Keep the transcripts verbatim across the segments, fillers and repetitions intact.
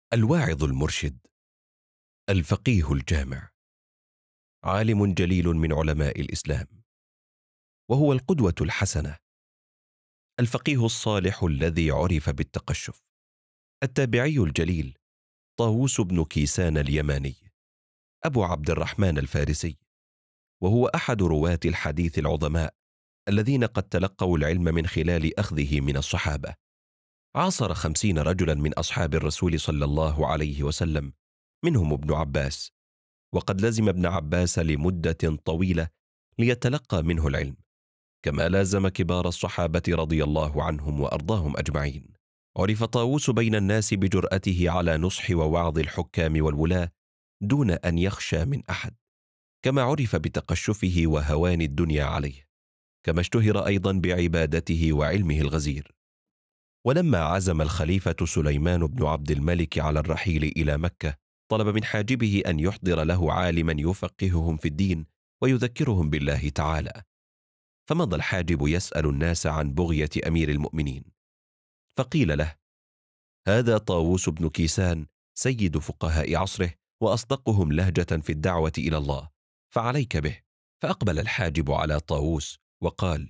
الواعظ المرشد، الفقيه الجامع، عالم جليل من علماء الإسلام، وهو القدوة الحسنة، الفقيه الصالح الذي عرف بالتقشف، التابعي الجليل طاووس بن كيسان اليماني أبو عبد الرحمن الفارسي، وهو أحد رواة الحديث العظماء الذين قد تلقوا العلم من خلال أخذه من الصحابة. عاصر خمسين رجلا من أصحاب الرسول صلى الله عليه وسلم، منهم ابن عباس، وقد لزم ابن عباس لمدة طويلة ليتلقى منه العلم، كما لازم كبار الصحابة رضي الله عنهم وأرضاهم أجمعين. عرف طاووس بين الناس بجرأته على نصح ووعظ الحكام والولاة دون أن يخشى من أحد، كما عرف بتقشفه وهوان الدنيا عليه، كما اشتهر أيضا بعبادته وعلمه الغزير. ولما عزم الخليفة سليمان بن عبد الملك على الرحيل إلى مكة، طلب من حاجبه أن يحضر له عالما يفقههم في الدين ويذكرهم بالله تعالى. فمضى الحاجب يسأل الناس عن بغية أمير المؤمنين، فقيل له: هذا طاووس بن كيسان سيد فقهاء عصره وأصدقهم لهجة في الدعوة إلى الله، فعليك به. فأقبل الحاجب على طاووس وقال: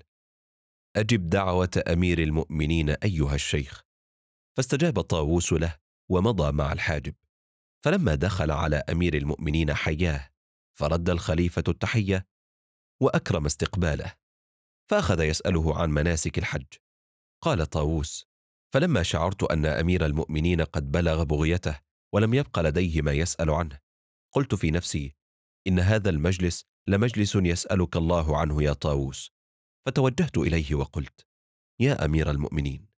أجب دعوة أمير المؤمنين أيها الشيخ. فاستجاب طاووس له ومضى مع الحاجب. فلما دخل على أمير المؤمنين حياه، فرد الخليفة التحية وأكرم استقباله، فأخذ يسأله عن مناسك الحج. قال طاووس: فلما شعرت أن أمير المؤمنين قد بلغ بغيته ولم يبق لديه ما يسأل عنه، قلت في نفسي: إن هذا المجلس لمجلس يسألك الله عنه يا طاووس. فتوجهت إليه وقلت: يا أمير المؤمنين،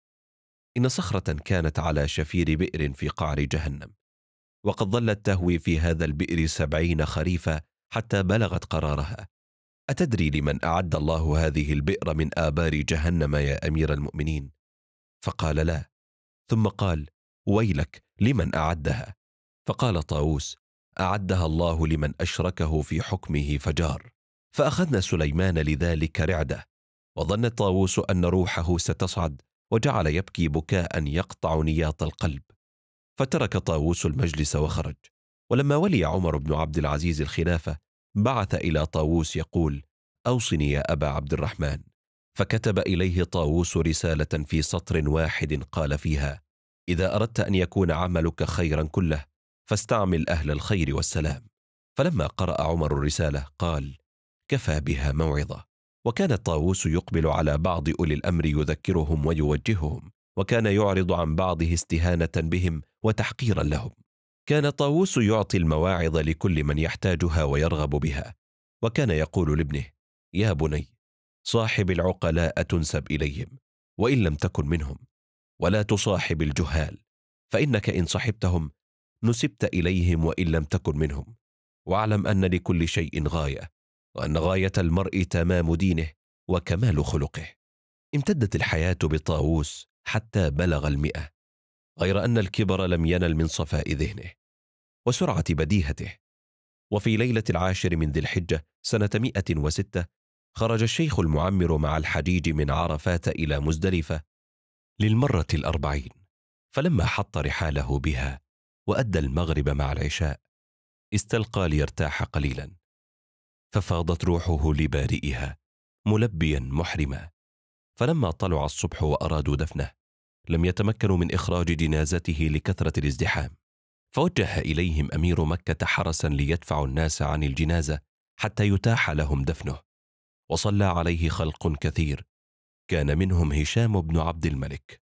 إن صخرة كانت على شفير بئر في قعر جهنم، وقد ظلت تهوي في هذا البئر سبعين خريفا حتى بلغت قرارها. أتدري لمن أعد الله هذه البئر من آبار جهنم يا أمير المؤمنين؟ فقال: لا. ثم قال: ويلك، لمن أعدها؟ فقال طاووس: أعدها الله لمن أشركه في حكمه فجار. فأخذنا سليمان لذلك رعدة، وظن طاووس أن روحه ستصعد، وجعل يبكي بكاء يقطع نياط القلب. فترك طاووس المجلس وخرج. ولما ولي عمر بن عبد العزيز الخلافة، بعث إلى طاووس يقول: أوصني يا أبا عبد الرحمن. فكتب إليه طاووس رسالة في سطر واحد قال فيها: إذا أردت أن يكون عملك خيرا كله، فاستعمل أهل الخير والسلام. فلما قرأ عمر الرسالة قال: كفى بها موعظة. وكان طاووس يقبل على بعض أولي الأمر يذكرهم ويوجههم، وكان يعرض عن بعضه استهانة بهم وتحقيرا لهم. كان طاووس يعطي المواعظ لكل من يحتاجها ويرغب بها، وكان يقول لابنه: يا بني، صاحب العقلاء تنسب إليهم وإن لم تكن منهم، ولا تصاحب الجهال، فإنك إن صحبتهم نسبت إليهم وإن لم تكن منهم. واعلم أن لكل شيء غاية، وأن غاية المرء تمام دينه وكمال خلقه. امتدت الحياة بطاووس حتى بلغ المئة، غير أن الكبر لم ينل من صفاء ذهنه وسرعة بديهته. وفي ليلة العاشر من ذي الحجة سنة مئة وستة، خرج الشيخ المعمر مع الحجيج من عرفات إلى مزدلفة للمرة الأربعين. فلما حط رحاله بها وأدى المغرب مع العشاء، استلقى ليرتاح قليلا، ففاضت روحه لبارئها ملبيا محرما. فلما طلع الصبح وأرادوا دفنه، لم يتمكنوا من إخراج جنازته لكثرة الازدحام، فوجه إليهم أمير مكة حرسا ليدفعوا الناس عن الجنازة حتى يتاح لهم دفنه. وصلى عليه خلق كثير، كان منهم هشام بن عبد الملك.